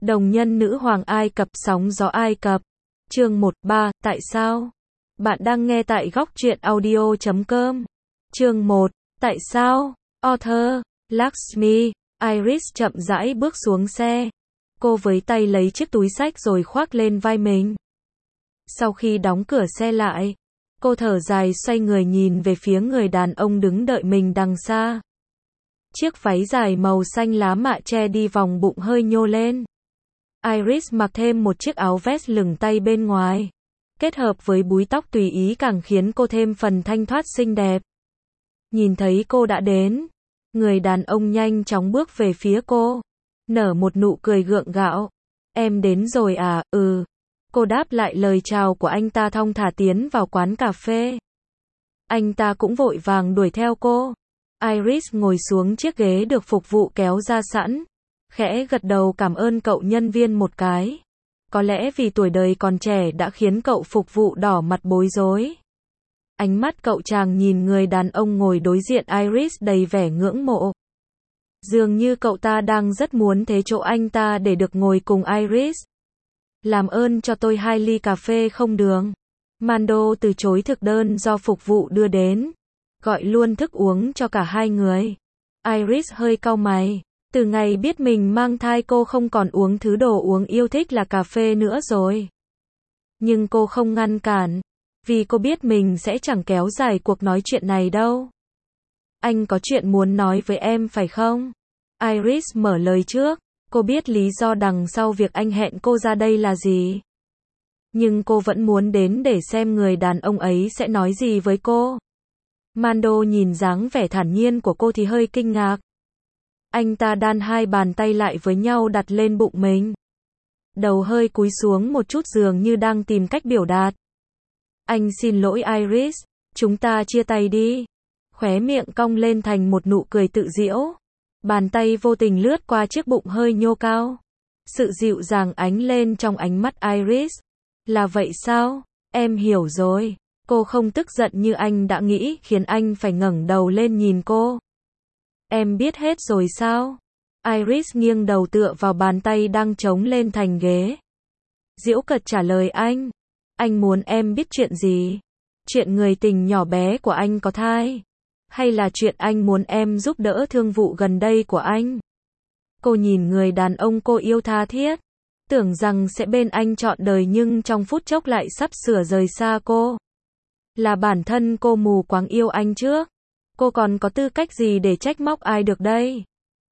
Đồng nhân nữ hoàng Ai Cập, sóng gió Ai Cập. Chương 1-3, tại sao? Bạn đang nghe tại góc truyện audio.com. Chương 1, tại sao? Author, Lakshmi. Iris chậm rãi bước xuống xe. Cô với tay lấy chiếc túi xách rồi khoác lên vai mình. Sau khi đóng cửa xe lại, cô thở dài xoay người nhìn về phía người đàn ông đứng đợi mình đằng xa. Chiếc váy dài màu xanh lá mạ che đi vòng bụng hơi nhô lên. Iris mặc thêm một chiếc áo vest lửng tay bên ngoài. Kết hợp với búi tóc tùy ý càng khiến cô thêm phần thanh thoát xinh đẹp. Nhìn thấy cô đã đến, người đàn ông nhanh chóng bước về phía cô. Nở một nụ cười gượng gạo. Em đến rồi à? Ừ. Cô đáp lại lời chào của anh ta thong thả tiến vào quán cà phê. Anh ta cũng vội vàng đuổi theo cô. Iris ngồi xuống chiếc ghế được phục vụ kéo ra sẵn. Khẽ gật đầu cảm ơn cậu nhân viên một cái. Có lẽ vì tuổi đời còn trẻ đã khiến cậu phục vụ đỏ mặt bối rối. Ánh mắt cậu chàng nhìn người đàn ông ngồi đối diện Iris đầy vẻ ngưỡng mộ. Dường như cậu ta đang rất muốn thế chỗ anh ta để được ngồi cùng Iris. Làm ơn cho tôi 2 ly cà phê không đường. Mando từ chối thực đơn do phục vụ đưa đến. Gọi luôn thức uống cho cả hai người. Iris hơi cau mày. Từ ngày biết mình mang thai cô không còn uống thứ đồ uống yêu thích là cà phê nữa rồi. Nhưng cô không ngăn cản. Vì cô biết mình sẽ chẳng kéo dài cuộc nói chuyện này đâu. Anh có chuyện muốn nói với em phải không? Iris mở lời trước. Cô biết lý do đằng sau việc anh hẹn cô ra đây là gì. Nhưng cô vẫn muốn đến để xem người đàn ông ấy sẽ nói gì với cô. Mando nhìn dáng vẻ thản nhiên của cô thì hơi kinh ngạc. Anh ta đan hai bàn tay lại với nhau đặt lên bụng mình. Đầu hơi cúi xuống một chút dường như đang tìm cách biểu đạt. Anh xin lỗi Iris, chúng ta chia tay đi. Khóe miệng cong lên thành một nụ cười tự giễu. Bàn tay vô tình lướt qua chiếc bụng hơi nhô cao. Sự dịu dàng ánh lên trong ánh mắt Iris. Là vậy sao? Em hiểu rồi. Cô không tức giận như anh đã nghĩ khiến anh phải ngẩng đầu lên nhìn cô. Em biết hết rồi sao? Iris nghiêng đầu tựa vào bàn tay đang chống lên thành ghế. Giễu cợt trả lời anh. Anh muốn em biết chuyện gì? Chuyện người tình nhỏ bé của anh có thai? Hay là chuyện anh muốn em giúp đỡ thương vụ gần đây của anh? Cô nhìn người đàn ông cô yêu tha thiết. Tưởng rằng sẽ bên anh trọn đời nhưng trong phút chốc lại sắp sửa rời xa cô. Là bản thân cô mù quáng yêu anh trước. Cô còn có tư cách gì để trách móc ai được đây?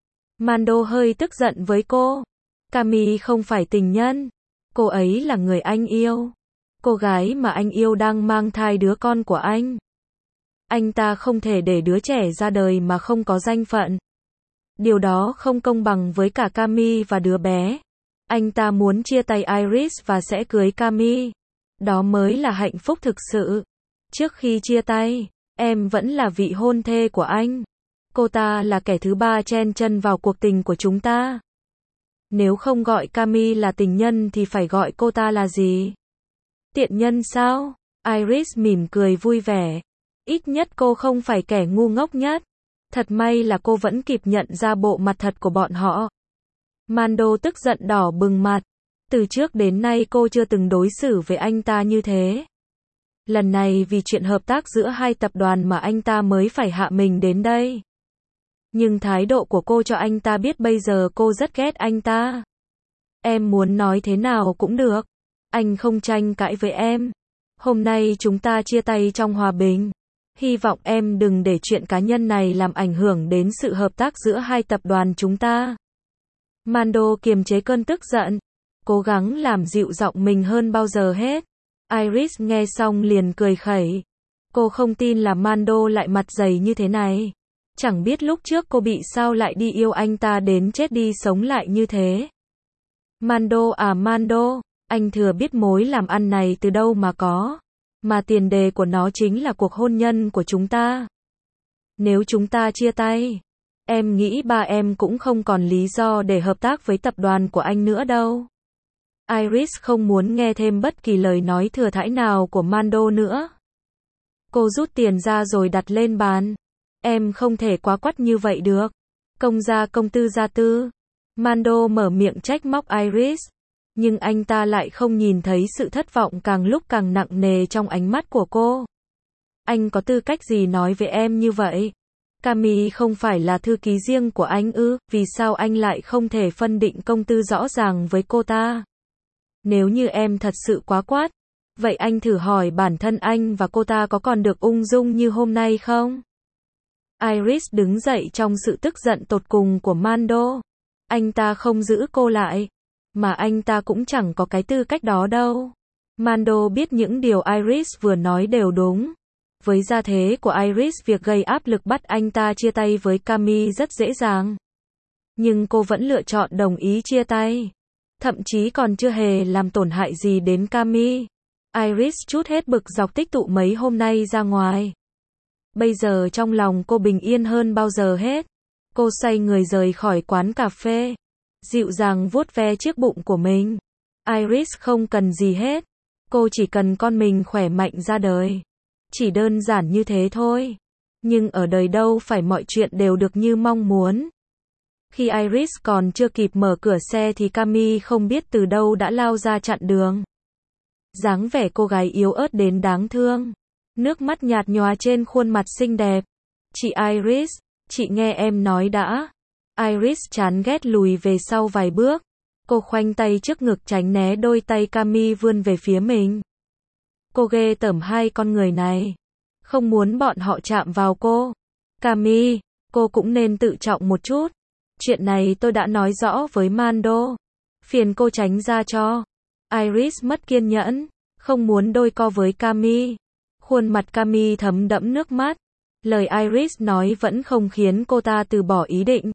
Mando hơi tức giận với cô. Cami không phải tình nhân. Cô ấy là người anh yêu. Cô gái mà anh yêu đang mang thai đứa con của anh. Anh ta không thể để đứa trẻ ra đời mà không có danh phận. Điều đó không công bằng với cả Cami và đứa bé. Anh ta muốn chia tay Iris và sẽ cưới Cami. Đó mới là hạnh phúc thực sự. Trước khi chia tay, em vẫn là vị hôn thê của anh. Cô ta là kẻ thứ ba chen chân vào cuộc tình của chúng ta. Nếu không gọi Cami là tình nhân thì phải gọi cô ta là gì? Tiện nhân sao? Iris mỉm cười vui vẻ. Ít nhất cô không phải kẻ ngu ngốc nhất. Thật may là cô vẫn kịp nhận ra bộ mặt thật của bọn họ. Mando tức giận đỏ bừng mặt. Từ trước đến nay cô chưa từng đối xử với anh ta như thế. Lần này vì chuyện hợp tác giữa hai tập đoàn mà anh ta mới phải hạ mình đến đây. Nhưng thái độ của cô cho anh ta biết bây giờ cô rất ghét anh ta. Em muốn nói thế nào cũng được. Anh không tranh cãi với em. Hôm nay chúng ta chia tay trong hòa bình. Hy vọng em đừng để chuyện cá nhân này làm ảnh hưởng đến sự hợp tác giữa hai tập đoàn chúng ta. Mando kiềm chế cơn tức giận. Cố gắng làm dịu giọng mình hơn bao giờ hết. Iris nghe xong liền cười khẩy. Cô không tin là Mando lại mặt dày như thế này. Chẳng biết lúc trước cô bị sao lại đi yêu anh ta đến chết đi sống lại như thế. Mando à Mando, anh thừa biết mối làm ăn này từ đâu mà có. Mà tiền đề của nó chính là cuộc hôn nhân của chúng ta. Nếu chúng ta chia tay, em nghĩ ba em cũng không còn lý do để hợp tác với tập đoàn của anh nữa đâu. Iris không muốn nghe thêm bất kỳ lời nói thừa thãi nào của Mando nữa. Cô rút tiền ra rồi đặt lên bàn. Em không thể quá quắt như vậy được. Công gia công tư gia tư. Mando mở miệng trách móc Iris, nhưng anh ta lại không nhìn thấy sự thất vọng càng lúc càng nặng nề trong ánh mắt của cô. Anh có tư cách gì nói với em như vậy? Camille không phải là thư ký riêng của anh ư, vì sao anh lại không thể phân định công tư rõ ràng với cô ta? Nếu như em thật sự quá quát, vậy anh thử hỏi bản thân anh và cô ta có còn được ung dung như hôm nay không? Iris đứng dậy trong sự tức giận tột cùng của Mando. Anh ta không giữ cô lại, mà anh ta cũng chẳng có cái tư cách đó đâu. Mando biết những điều Iris vừa nói đều đúng. Với gia thế của Iris, việc gây áp lực bắt anh ta chia tay với Camille rất dễ dàng. Nhưng cô vẫn lựa chọn đồng ý chia tay. Thậm chí còn chưa hề làm tổn hại gì đến Camille. Iris trút hết bực dọc tích tụ mấy hôm nay ra ngoài. Bây giờ trong lòng cô bình yên hơn bao giờ hết. Cô xoay người rời khỏi quán cà phê, dịu dàng vuốt ve chiếc bụng của mình. Iris không cần gì hết. Cô chỉ cần con mình khỏe mạnh ra đời. Chỉ đơn giản như thế thôi. Nhưng ở đời đâu phải mọi chuyện đều được như mong muốn. Khi Iris còn chưa kịp mở cửa xe thì Camille không biết từ đâu đã lao ra chặn đường. Dáng vẻ cô gái yếu ớt đến đáng thương. Nước mắt nhạt nhòa trên khuôn mặt xinh đẹp. Chị Iris, chị nghe em nói đã. Iris chán ghét lùi về sau vài bước. Cô khoanh tay trước ngực tránh né đôi tay Camille vươn về phía mình. Cô ghê tởm hai con người này. Không muốn bọn họ chạm vào cô. Camille, cô cũng nên tự trọng một chút. Chuyện này tôi đã nói rõ với Mando. Phiền cô tránh ra cho. Iris mất kiên nhẫn, không muốn đôi co với Camille. Khuôn mặt Camille thấm đẫm nước mắt. Lời Iris nói vẫn không khiến cô ta từ bỏ ý định.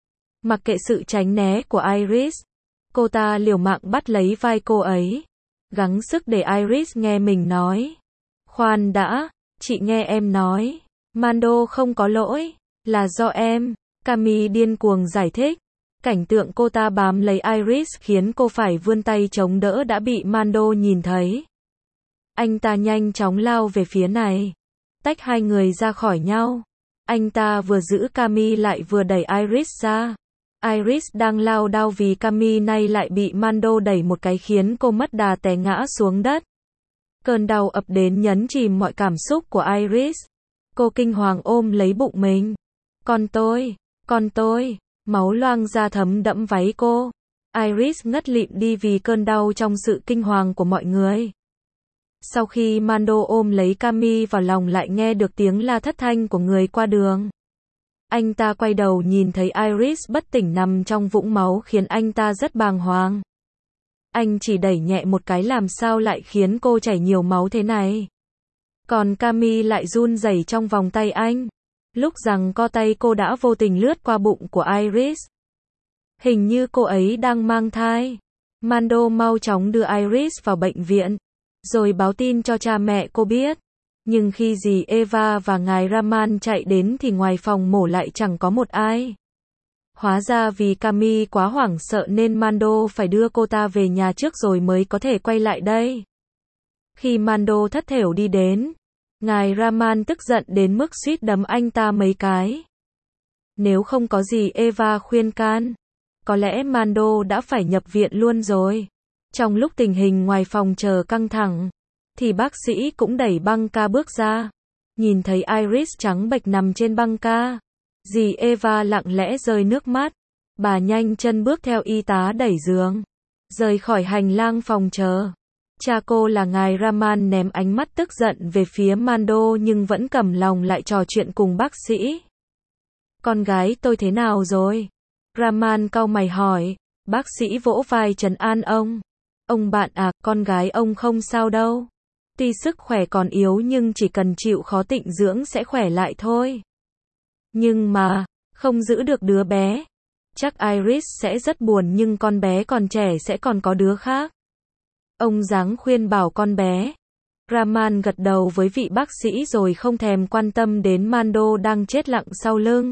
Mặc kệ sự tránh né của Iris, cô ta liều mạng bắt lấy vai cô ấy. Gắng sức để Iris nghe mình nói. Khoan đã, chị nghe em nói. Mando không có lỗi, là do em. Camille điên cuồng giải thích. Cảnh tượng cô ta bám lấy Iris khiến cô phải vươn tay chống đỡ đã bị Mando nhìn thấy. Anh ta nhanh chóng lao về phía này, tách hai người ra khỏi nhau. Anh ta vừa giữ Camille lại vừa đẩy Iris ra. Iris đang lao đao vì Camille nay lại bị Mando đẩy một cái khiến cô mất đà té ngã xuống đất. Cơn đau ập đến nhấn chìm mọi cảm xúc của Iris. Cô kinh hoàng ôm lấy bụng mình. Con tôi, máu loang ra thấm đẫm váy cô. Iris ngất lịm đi vì cơn đau trong sự kinh hoàng của mọi người. Sau khi Mando ôm lấy Camille vào lòng lại nghe được tiếng la thất thanh của người qua đường. Anh ta quay đầu nhìn thấy Iris bất tỉnh nằm trong vũng máu khiến anh ta rất bàng hoàng. Anh chỉ đẩy nhẹ một cái làm sao lại khiến cô chảy nhiều máu thế này. Còn Camille lại run rẩy trong vòng tay anh. Lúc giằng co tay cô đã vô tình lướt qua bụng của Iris. Hình như cô ấy đang mang thai. Mando mau chóng đưa Iris vào bệnh viện, rồi báo tin cho cha mẹ cô biết. Nhưng khi dì Eva và ngài Raman chạy đến thì ngoài phòng mổ lại chẳng có một ai. Hóa ra vì Camille quá hoảng sợ nên Mando phải đưa cô ta về nhà trước rồi mới có thể quay lại đây. Khi Mando thất thểu đi đến, ngài Raman tức giận đến mức suýt đấm anh ta mấy cái. Nếu không có dì Eva khuyên can, có lẽ Mando đã phải nhập viện luôn rồi. Trong lúc tình hình ngoài phòng chờ căng thẳng, thì bác sĩ cũng đẩy băng ca bước ra. Nhìn thấy Iris trắng bệch nằm trên băng ca, dì Eva lặng lẽ rơi nước mắt. Bà nhanh chân bước theo y tá đẩy giường, rời khỏi hành lang phòng chờ. Cha cô là ngài Raman ném ánh mắt tức giận về phía Mando nhưng vẫn cầm lòng lại trò chuyện cùng bác sĩ. Con gái tôi thế nào rồi? Raman cau mày hỏi. Bác sĩ vỗ vai trấn an ông. Ông bạn à, con gái ông không sao đâu. Tuy sức khỏe còn yếu nhưng chỉ cần chịu khó tịnh dưỡng sẽ khỏe lại thôi. Nhưng mà, không giữ được đứa bé. Chắc Iris sẽ rất buồn nhưng con bé còn trẻ sẽ còn có đứa khác. Ông dáng khuyên bảo con bé. Raman gật đầu với vị bác sĩ rồi không thèm quan tâm đến Mando đang chết lặng sau lưng.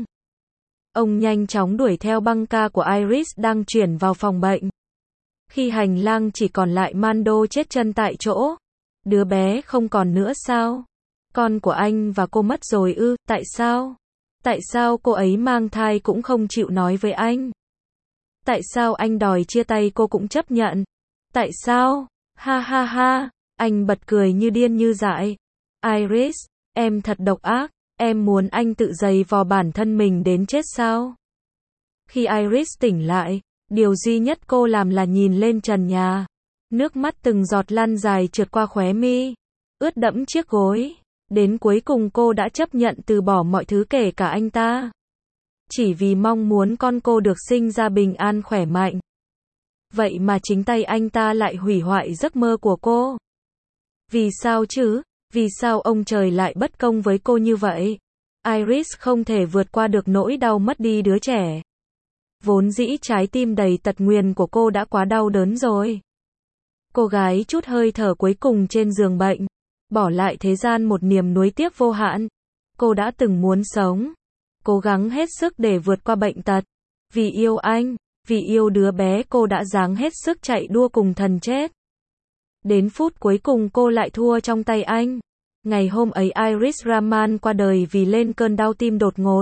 Ông nhanh chóng đuổi theo băng ca của Iris đang chuyển vào phòng bệnh. Khi hành lang chỉ còn lại Mando chết chân tại chỗ. Đứa bé không còn nữa sao? Con của anh và cô mất rồi ư? Tại sao? Tại sao cô ấy mang thai cũng không chịu nói với anh? Tại sao anh đòi chia tay cô cũng chấp nhận? Tại sao? Ha ha ha, anh bật cười như điên như dại. Iris, em thật độc ác, em muốn anh tự giày vò bản thân mình đến chết sao? Khi Iris tỉnh lại, điều duy nhất cô làm là nhìn lên trần nhà. Nước mắt từng giọt lăn dài trượt qua khóe mi, ướt đẫm chiếc gối. Đến cuối cùng cô đã chấp nhận từ bỏ mọi thứ kể cả anh ta. Chỉ vì mong muốn con cô được sinh ra bình an khỏe mạnh. Vậy mà chính tay anh ta lại hủy hoại giấc mơ của cô. Vì sao chứ? Vì sao ông trời lại bất công với cô như vậy? Iris không thể vượt qua được nỗi đau mất đi đứa trẻ. Vốn dĩ trái tim đầy tật nguyền của cô đã quá đau đớn rồi. Cô gái chút hơi thở cuối cùng trên giường bệnh, bỏ lại thế gian một niềm nuối tiếc vô hạn. Cô đã từng muốn sống, cố gắng hết sức để vượt qua bệnh tật. Vì yêu anh, vì yêu đứa bé cô đã ráng hết sức chạy đua cùng thần chết. Đến phút cuối cùng cô lại thua trong tay anh. Ngày hôm ấy Iris Rahman qua đời vì lên cơn đau tim đột ngột.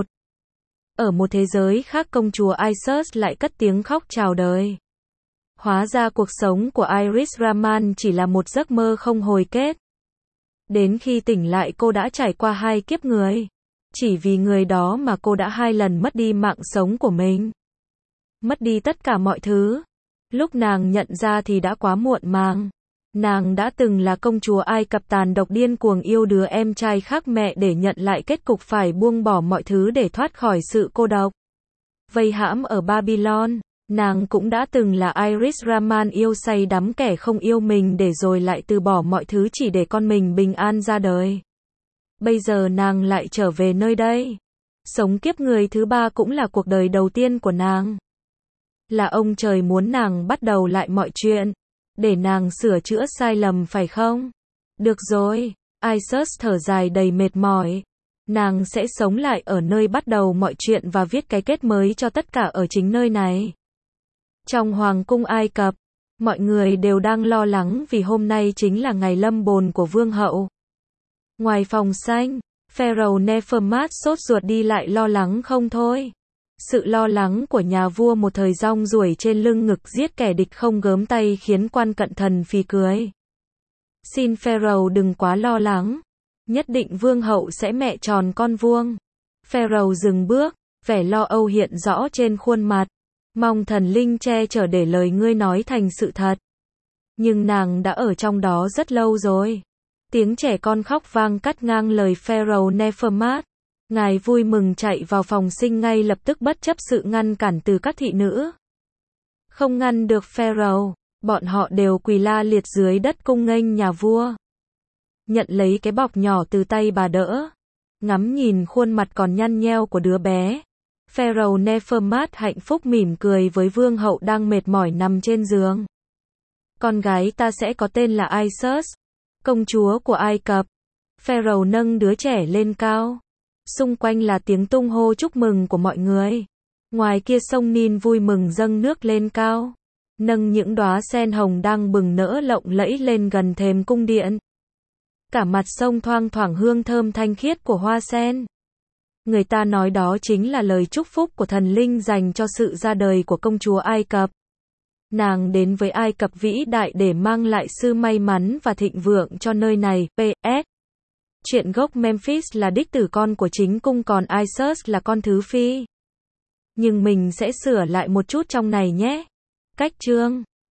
Ở một thế giới khác công chúa Isis lại cất tiếng khóc chào đời. Hóa ra cuộc sống của Iris Rahman chỉ là một giấc mơ không hồi kết. Đến khi tỉnh lại cô đã trải qua 2 kiếp người. Chỉ vì người đó mà cô đã 2 lần mất đi mạng sống của mình. Mất đi tất cả mọi thứ. Lúc nàng nhận ra thì đã quá muộn màng. Nàng đã từng là công chúa Ai Cập tàn độc điên cuồng yêu đứa em trai khác mẹ để nhận lại kết cục phải buông bỏ mọi thứ để thoát khỏi sự cô độc. Vây hãm ở Babylon, nàng cũng đã từng là Iris Rahman yêu say đắm kẻ không yêu mình để rồi lại từ bỏ mọi thứ chỉ để con mình bình an ra đời. Bây giờ nàng lại trở về nơi đây. Sống kiếp người thứ 3 cũng là cuộc đời đầu tiên của nàng. Là ông trời muốn nàng bắt đầu lại mọi chuyện. Để nàng sửa chữa sai lầm phải không? Được rồi, Isis thở dài đầy mệt mỏi. Nàng sẽ sống lại ở nơi bắt đầu mọi chuyện và viết cái kết mới cho tất cả ở chính nơi này. Trong Hoàng cung Ai Cập, mọi người đều đang lo lắng vì hôm nay chính là ngày lâm bồn của vương hậu. Ngoài phòng xanh, Pharaoh Nefermat sốt ruột đi lại lo lắng không thôi. Sự lo lắng của nhà vua một thời rong ruổi trên lưng ngực giết kẻ địch không gớm tay khiến quan cận thần phì cười. Xin Pharaoh đừng quá lo lắng. Nhất định vương hậu sẽ mẹ tròn con vuông. Pharaoh dừng bước, vẻ lo âu hiện rõ trên khuôn mặt. Mong thần linh che chở để lời ngươi nói thành sự thật. Nhưng nàng đã ở trong đó rất lâu rồi. Tiếng trẻ con khóc vang cắt ngang lời Pharaoh Nefermat. Ngài vui mừng chạy vào phòng sinh ngay lập tức bất chấp sự ngăn cản từ các thị nữ. Không ngăn được Pharaoh, bọn họ đều quỳ la liệt dưới đất cung nghênh nhà vua. Nhận lấy cái bọc nhỏ từ tay bà đỡ. Ngắm nhìn khuôn mặt còn nhăn nheo của đứa bé. Pharaoh Nefermat hạnh phúc mỉm cười với vương hậu đang mệt mỏi nằm trên giường. Con gái ta sẽ có tên là Isis, công chúa của Ai Cập. Pharaoh nâng đứa trẻ lên cao. Xung quanh là tiếng tung hô chúc mừng của mọi người. Ngoài kia sông Nin vui mừng dâng nước lên cao. Nâng những đóa sen hồng đang bừng nở lộng lẫy lên gần thềm cung điện. Cả mặt sông thoang thoảng hương thơm thanh khiết của hoa sen. Người ta nói đó chính là lời chúc phúc của thần linh dành cho sự ra đời của công chúa Ai Cập. Nàng đến với Ai Cập vĩ đại để mang lại sự may mắn và thịnh vượng cho nơi này. P.S. Chuyện gốc Memphis là đích tử con của chính cung còn Isis là con thứ phi. Nhưng mình sẽ sửa lại một chút trong này nhé. Cách chương